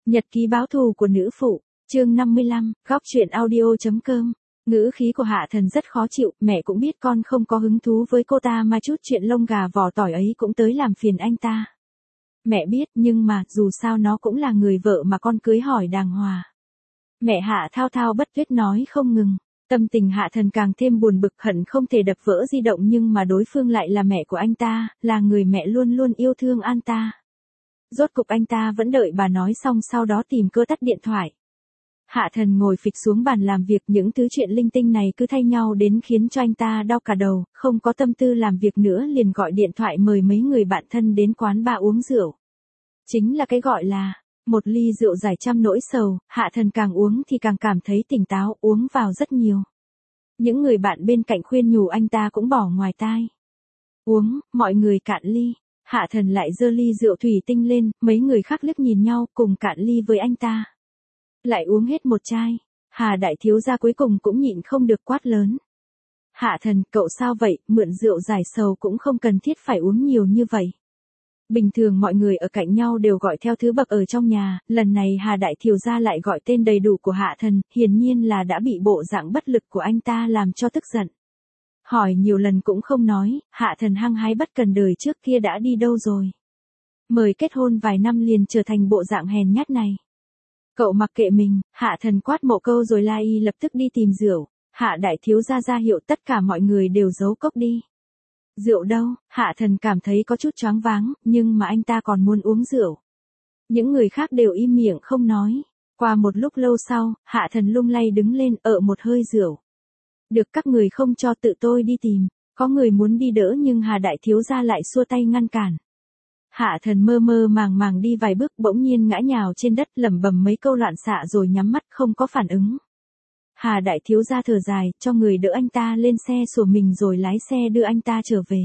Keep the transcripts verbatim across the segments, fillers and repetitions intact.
Nhật ký báo thù của nữ phụ, chương năm mươi lăm, góc truyện audio.com. Ngữ khí của Hạ Thần rất khó chịu, mẹ cũng biết con không có hứng thú với cô ta mà chút chuyện lông gà vỏ tỏi ấy cũng tới làm phiền anh ta. Mẹ biết, nhưng mà, dù sao nó cũng là người vợ mà con cưới hỏi đàng hoàng. Mẹ Hạ thao thao bất tuyệt nói không ngừng. Tâm tình Hạ Thần càng thêm buồn bực, hận không thể đập vỡ di động, nhưng mà đối phương lại là mẹ của anh ta, là người mẹ luôn luôn yêu thương anh ta. Rốt cục anh ta vẫn đợi bà nói xong, sau đó tìm cơ tắt điện thoại. Hạ Thần ngồi phịch xuống bàn làm việc, những thứ chuyện linh tinh này cứ thay nhau đến khiến cho anh ta đau cả đầu, không có tâm tư làm việc nữa, liền gọi điện thoại mời mấy người bạn thân đến quán bar uống rượu. Chính là cái gọi là một ly rượu giải trăm nỗi sầu, Hạ Thần càng uống thì càng cảm thấy tỉnh táo, uống vào rất nhiều. Những người bạn bên cạnh khuyên nhủ anh ta cũng bỏ ngoài tai. Uống, mọi người cạn ly. Hạ Thần lại giơ ly rượu thủy tinh lên, mấy người khác liếc nhìn nhau, cùng cạn ly với anh ta. Lại uống hết một chai, Hà đại thiếu gia cuối cùng cũng nhịn không được quát lớn. Hạ Thần, cậu sao vậy, mượn rượu giải sầu cũng không cần thiết phải uống nhiều như vậy. Bình thường mọi người ở cạnh nhau đều gọi theo thứ bậc ở trong nhà, lần này Hà đại thiếu gia lại gọi tên đầy đủ của Hạ Thần, hiển nhiên là đã bị bộ dạng bất lực của anh ta làm cho tức giận. Hỏi nhiều lần cũng không nói, Hạ Thần hăng hái bất cần đời trước kia đã đi đâu rồi. Mời kết hôn vài năm liền trở thành bộ dạng hèn nhát này. Cậu mặc kệ mình, Hạ Thần quát một câu rồi la y lập tức đi tìm rượu. Hạ đại thiếu gia ra hiệu tất cả mọi người đều giấu cốc đi. Rượu đâu? Hạ Thần cảm thấy có chút choáng váng, nhưng mà anh ta còn muốn uống rượu. Những người khác đều im miệng không nói. Qua một lúc lâu sau, Hạ Thần lung lay đứng lên, ợ một hơi rượu. Được, các người không cho, tự tôi đi tìm. Có người muốn đi đỡ nhưng Hà đại thiếu gia lại xua tay ngăn cản. Hạ Thần mơ mơ màng màng đi vài bước, bỗng nhiên ngã nhào trên đất, lẩm bẩm mấy câu loạn xạ rồi nhắm mắt không có phản ứng. Hà đại thiếu gia thở dài, cho người đỡ anh ta lên xe sủa mình rồi lái xe đưa anh ta trở về.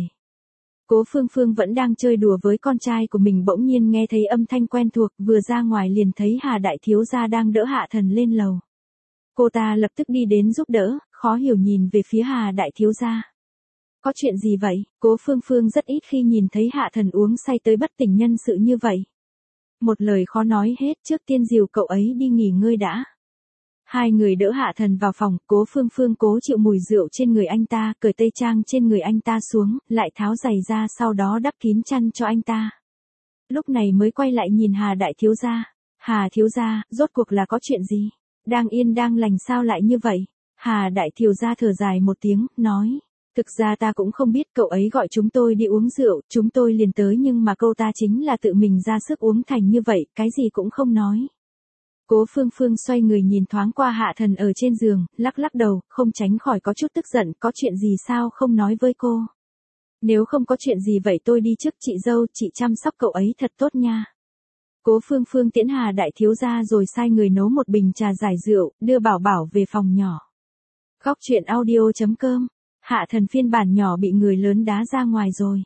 Cố Phương Phương vẫn đang chơi đùa với con trai của mình, bỗng nhiên nghe thấy âm thanh quen thuộc, vừa ra ngoài liền thấy Hà đại thiếu gia đang đỡ Hạ Thần lên lầu. Cô ta lập tức đi đến giúp đỡ, khó hiểu nhìn về phía Hà đại thiếu gia. Có chuyện gì vậy? Cố Phương Phương rất ít khi nhìn thấy Hạ Thần uống say tới bất tỉnh nhân sự như vậy. Một lời khó nói hết, trước tiên dìu cậu ấy đi nghỉ ngơi đã. Hai người đỡ Hạ Thần vào phòng, Cố Phương Phương cố chịu mùi rượu trên người anh ta, cởi tây trang trên người anh ta xuống, lại tháo giày ra, sau đó đắp kín chăn cho anh ta. Lúc này mới quay lại nhìn Hà đại thiếu gia. Hà thiếu gia, rốt cuộc là có chuyện gì? Đang yên đang lành sao lại như vậy? Hà đại thiếu gia thở dài một tiếng, nói. Thực ra ta cũng không biết, cậu ấy gọi chúng tôi đi uống rượu, chúng tôi liền tới, nhưng mà cô ta chính là tự mình ra sức uống thành như vậy, cái gì cũng không nói. Cố Phương Phương xoay người nhìn thoáng qua Hạ Thần ở trên giường, lắc lắc đầu, không tránh khỏi có chút tức giận, có chuyện gì sao không nói với cô. Nếu không có chuyện gì vậy tôi đi trước, chị dâu, chị chăm sóc cậu ấy thật tốt nha. Cố Phương Phương tiễn Hà đại thiếu gia rồi sai người nấu một bình trà giải rượu, đưa Bảo Bảo về phòng nhỏ. Góc truyện audio.com. Hạ Thần phiên bản nhỏ bị người lớn đá ra ngoài rồi.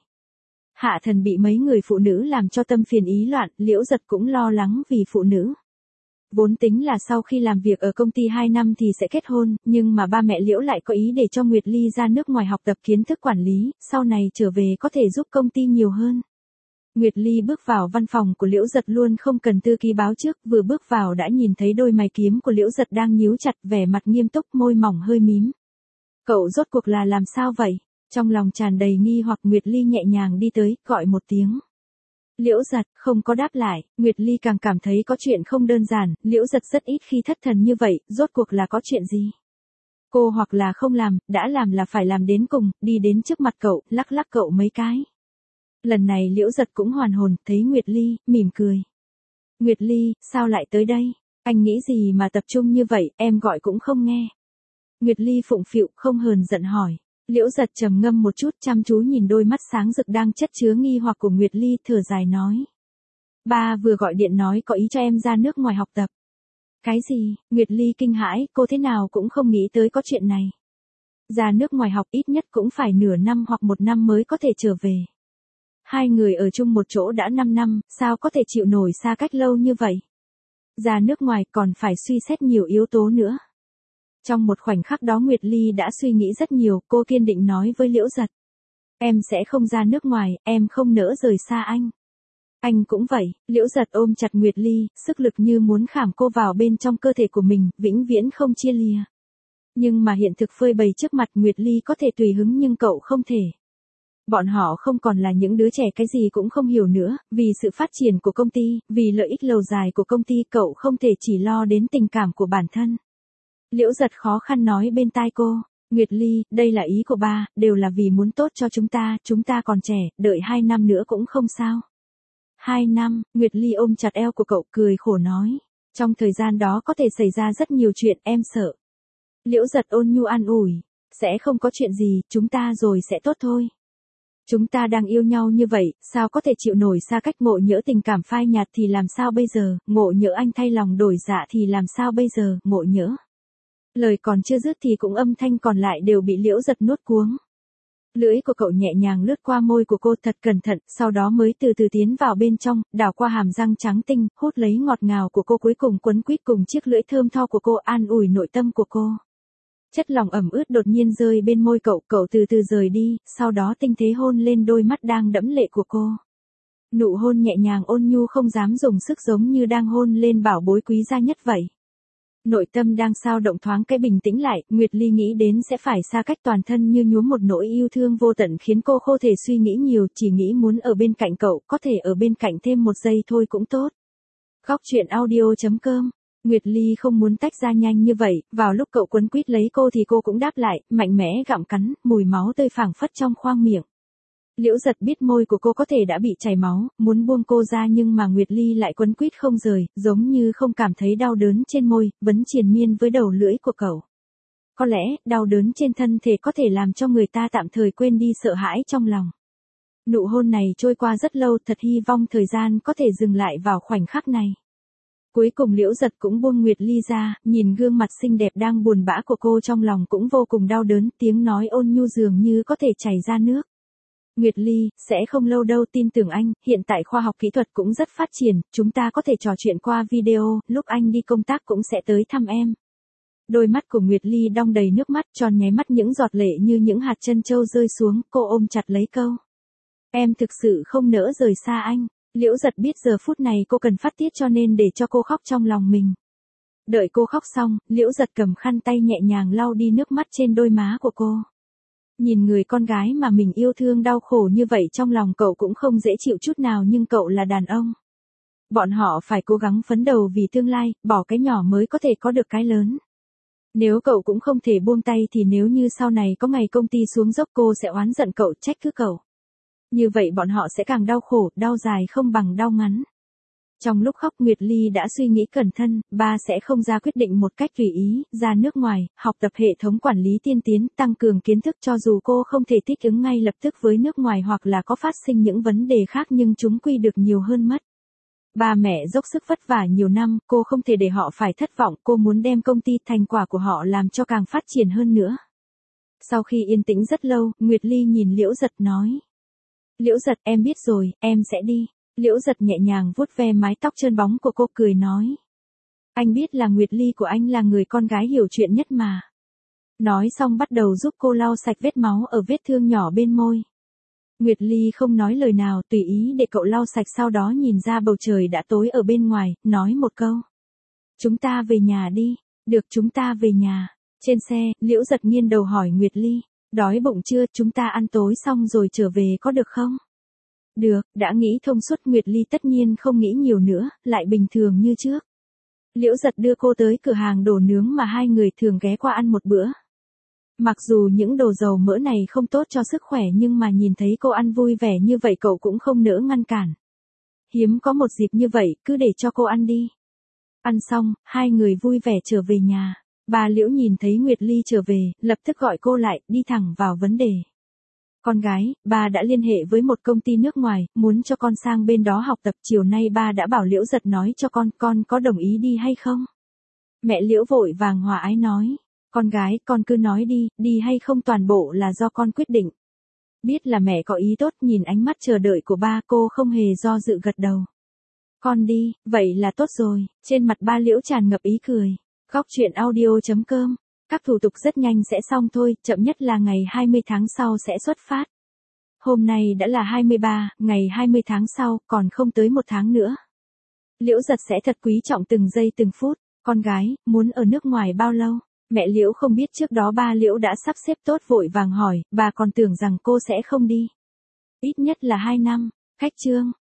Hạ Thần bị mấy người phụ nữ làm cho tâm phiền ý loạn, Liễu Giật cũng lo lắng vì phụ nữ. Vốn tính là sau khi làm việc ở công ty hai năm thì sẽ kết hôn, nhưng mà ba mẹ Liễu lại có ý để cho Nguyệt Ly ra nước ngoài học tập kiến thức quản lý, sau này trở về có thể giúp công ty nhiều hơn. Nguyệt Ly bước vào văn phòng của Liễu Giật luôn không cần thư ký báo trước, vừa bước vào đã nhìn thấy đôi mày kiếm của Liễu Giật đang nhíu chặt, vẻ mặt nghiêm túc, môi mỏng hơi mím. Cậu rốt cuộc là làm sao vậy? Trong lòng tràn đầy nghi hoặc, Nguyệt Ly nhẹ nhàng đi tới, gọi một tiếng. Liễu Giật không có đáp lại, Nguyệt Ly càng cảm thấy có chuyện không đơn giản, Liễu Giật rất ít khi thất thần như vậy, rốt cuộc là có chuyện gì? Cô hoặc là không làm, đã làm là phải làm đến cùng, đi đến trước mặt cậu, lắc lắc cậu mấy cái. Lần này Liễu Giật cũng hoàn hồn, thấy Nguyệt Ly, mỉm cười. Nguyệt Ly, sao lại tới đây? Anh nghĩ gì mà tập trung như vậy, em gọi cũng không nghe. Nguyệt Ly phụng phịu, không hờn giận hỏi. Liễu Giật trầm ngâm một chút, chăm chú nhìn đôi mắt sáng rực đang chất chứa nghi hoặc của Nguyệt Ly, thở dài nói. Ba vừa gọi điện nói có ý cho em ra nước ngoài học tập. Cái gì? Nguyệt Ly kinh hãi, cô thế nào cũng không nghĩ tới có chuyện này. Ra nước ngoài học ít nhất cũng phải nửa năm hoặc một năm mới có thể trở về. Hai người ở chung một chỗ đã năm năm, sao có thể chịu nổi xa cách lâu như vậy? Ra nước ngoài còn phải suy xét nhiều yếu tố nữa. Trong một khoảnh khắc đó Nguyệt Ly đã suy nghĩ rất nhiều, cô kiên định nói với Liễu Giật. Em sẽ không ra nước ngoài, em không nỡ rời xa anh. Anh cũng vậy, Liễu Giật ôm chặt Nguyệt Ly, sức lực như muốn khảm cô vào bên trong cơ thể của mình, vĩnh viễn không chia lìa. Nhưng mà hiện thực phơi bày trước mặt, Nguyệt Ly có thể tùy hứng nhưng cậu không thể. Bọn họ không còn là những đứa trẻ cái gì cũng không hiểu nữa, vì sự phát triển của công ty, vì lợi ích lâu dài của công ty, cậu không thể chỉ lo đến tình cảm của bản thân. Liễu Giật khó khăn nói bên tai cô, Nguyệt Ly, đây là ý của ba, đều là vì muốn tốt cho chúng ta, chúng ta còn trẻ, đợi hai năm nữa cũng không sao. Hai năm, Nguyệt Ly ôm chặt eo của cậu cười khổ nói, trong thời gian đó có thể xảy ra rất nhiều chuyện, em sợ. Liễu Giật ôn nhu an ủi, sẽ không có chuyện gì, chúng ta rồi sẽ tốt thôi. Chúng ta đang yêu nhau như vậy, sao có thể chịu nổi xa cách, ngộ nhỡ tình cảm phai nhạt thì làm sao bây giờ, ngộ nhỡ anh thay lòng đổi dạ thì làm sao bây giờ, ngộ nhỡ. Lời còn chưa dứt thì cũng âm thanh còn lại đều bị Liễu Giật nuốt cuống. Lưỡi của cậu nhẹ nhàng lướt qua môi của cô thật cẩn thận, sau đó mới từ từ tiến vào bên trong, đảo qua hàm răng trắng tinh, hút lấy ngọt ngào của cô, cuối cùng quấn quýt cùng chiếc lưỡi thơm tho của cô, an ủi nội tâm của cô. Chất lỏng ẩm ướt đột nhiên rơi bên môi cậu, cậu từ từ rời đi, sau đó tinh tế hôn lên đôi mắt đang đẫm lệ của cô. Nụ hôn nhẹ nhàng ôn nhu không dám dùng sức, giống như đang hôn lên bảo bối quý giá nhất vậy. Nội tâm đang sao động thoáng cái bình tĩnh lại, Nguyệt Ly nghĩ đến sẽ phải xa cách, toàn thân như nhuốm một nỗi yêu thương vô tận khiến cô không thể suy nghĩ nhiều, chỉ nghĩ muốn ở bên cạnh cậu, có thể ở bên cạnh thêm một giây thôi cũng tốt. Góc truyện audio chấm com. Nguyệt Ly không muốn tách ra nhanh như vậy, vào lúc cậu quấn quýt lấy cô thì cô cũng đáp lại, mạnh mẽ gặm cắn, mùi máu tươi phảng phất trong khoang miệng. Liễu Giật biết môi của cô có thể đã bị chảy máu, muốn buông cô ra nhưng mà Nguyệt Ly lại quấn quýt không rời, giống như không cảm thấy đau đớn trên môi, vẫn triền miên với đầu lưỡi của cậu. Có lẽ, đau đớn trên thân thể có thể làm cho người ta tạm thời quên đi sợ hãi trong lòng. Nụ hôn này trôi qua rất lâu, thật hy vọng thời gian có thể dừng lại vào khoảnh khắc này. Cuối cùng Liễu Giật cũng buông Nguyệt Ly ra, nhìn gương mặt xinh đẹp đang buồn bã của cô, trong lòng cũng vô cùng đau đớn, tiếng nói ôn nhu dường như có thể chảy ra nước. Nguyệt Ly, sẽ không lâu đâu, tin tưởng anh, hiện tại khoa học kỹ thuật cũng rất phát triển, chúng ta có thể trò chuyện qua video, lúc anh đi công tác cũng sẽ tới thăm em. Đôi mắt của Nguyệt Ly đong đầy nước mắt, tròn nháy mắt những giọt lệ như những hạt trân châu rơi xuống, cô ôm chặt lấy câu. Em thực sự không nỡ rời xa anh. Liễu Giật biết giờ phút này cô cần phát tiết cho nên để cho cô khóc trong lòng mình. Đợi cô khóc xong, Liễu Giật cầm khăn tay nhẹ nhàng lau đi nước mắt trên đôi má của cô. Nhìn người con gái mà mình yêu thương đau khổ như vậy, trong lòng cậu cũng không dễ chịu chút nào, nhưng cậu là đàn ông. Bọn họ phải cố gắng phấn đấu vì tương lai, bỏ cái nhỏ mới có thể có được cái lớn. Nếu cậu cũng không thể buông tay thì nếu như sau này có ngày công ty xuống dốc, cô sẽ oán giận cậu, trách cứ cậu. Như vậy bọn họ sẽ càng đau khổ, đau dài không bằng đau ngắn. Trong lúc khóc, Nguyệt Ly đã suy nghĩ cẩn thận, ba sẽ không ra quyết định một cách tùy ý, ra nước ngoài, học tập hệ thống quản lý tiên tiến, tăng cường kiến thức, cho dù cô không thể thích ứng ngay lập tức với nước ngoài hoặc là có phát sinh những vấn đề khác nhưng chúng quy được nhiều hơn mất. Ba mẹ dốc sức vất vả nhiều năm, cô không thể để họ phải thất vọng, cô muốn đem công ty thành quả của họ làm cho càng phát triển hơn nữa. Sau khi yên tĩnh rất lâu, Nguyệt Ly nhìn Liễu Giật nói. Liễu Giật, em biết rồi, em sẽ đi. Liễu Giật nhẹ nhàng vuốt ve mái tóc trơn bóng của cô, cười nói. Anh biết là Nguyệt Ly của anh là người con gái hiểu chuyện nhất mà. Nói xong bắt đầu giúp cô lau sạch vết máu ở vết thương nhỏ bên môi. Nguyệt Ly không nói lời nào, tùy ý để cậu lau sạch, sau đó nhìn ra bầu trời đã tối ở bên ngoài, nói một câu. Chúng ta về nhà đi. Được, chúng ta về nhà. Trên xe, Liễu Giật nghiêng đầu hỏi Nguyệt Ly. Đói bụng chưa, chúng ta ăn tối xong rồi trở về có được không? Được, đã nghĩ thông suốt. Nguyệt Ly tất nhiên không nghĩ nhiều nữa, lại bình thường như trước. Liễu Giật đưa cô tới cửa hàng đồ nướng mà hai người thường ghé qua ăn một bữa. Mặc dù những đồ dầu mỡ này không tốt cho sức khỏe nhưng mà nhìn thấy cô ăn vui vẻ như vậy cậu cũng không nỡ ngăn cản. Hiếm có một dịp như vậy, cứ để cho cô ăn đi. Ăn xong, hai người vui vẻ trở về nhà. Bà Liễu nhìn thấy Nguyệt Ly trở về, lập tức gọi cô lại, đi thẳng vào vấn đề. Con gái, ba đã liên hệ với một công ty nước ngoài, muốn cho con sang bên đó học tập, chiều nay ba đã bảo Liễu Giật nói cho con, con có đồng ý đi hay không? Mẹ Liễu vội vàng hòa ái nói, con gái, con cứ nói đi, đi hay không toàn bộ là do con quyết định. Biết là mẹ có ý tốt, nhìn ánh mắt chờ đợi của ba, cô không hề do dự gật đầu. Con đi, vậy là tốt rồi, trên mặt ba Liễu tràn ngập ý cười. Góc truyện audio chấm com. Các thủ tục rất nhanh sẽ xong thôi, chậm nhất là ngày hai mươi tháng sau sẽ xuất phát. Hôm nay đã là hai mươi ba, ngày hai mươi tháng sau, còn không tới một tháng nữa. Liễu Giật sẽ thật quý trọng từng giây từng phút. Con gái, muốn ở nước ngoài bao lâu? Mẹ Liễu không biết trước đó ba Liễu đã sắp xếp tốt vội vàng hỏi, bà còn tưởng rằng cô sẽ không đi. Ít nhất là hai năm. Khách Trương,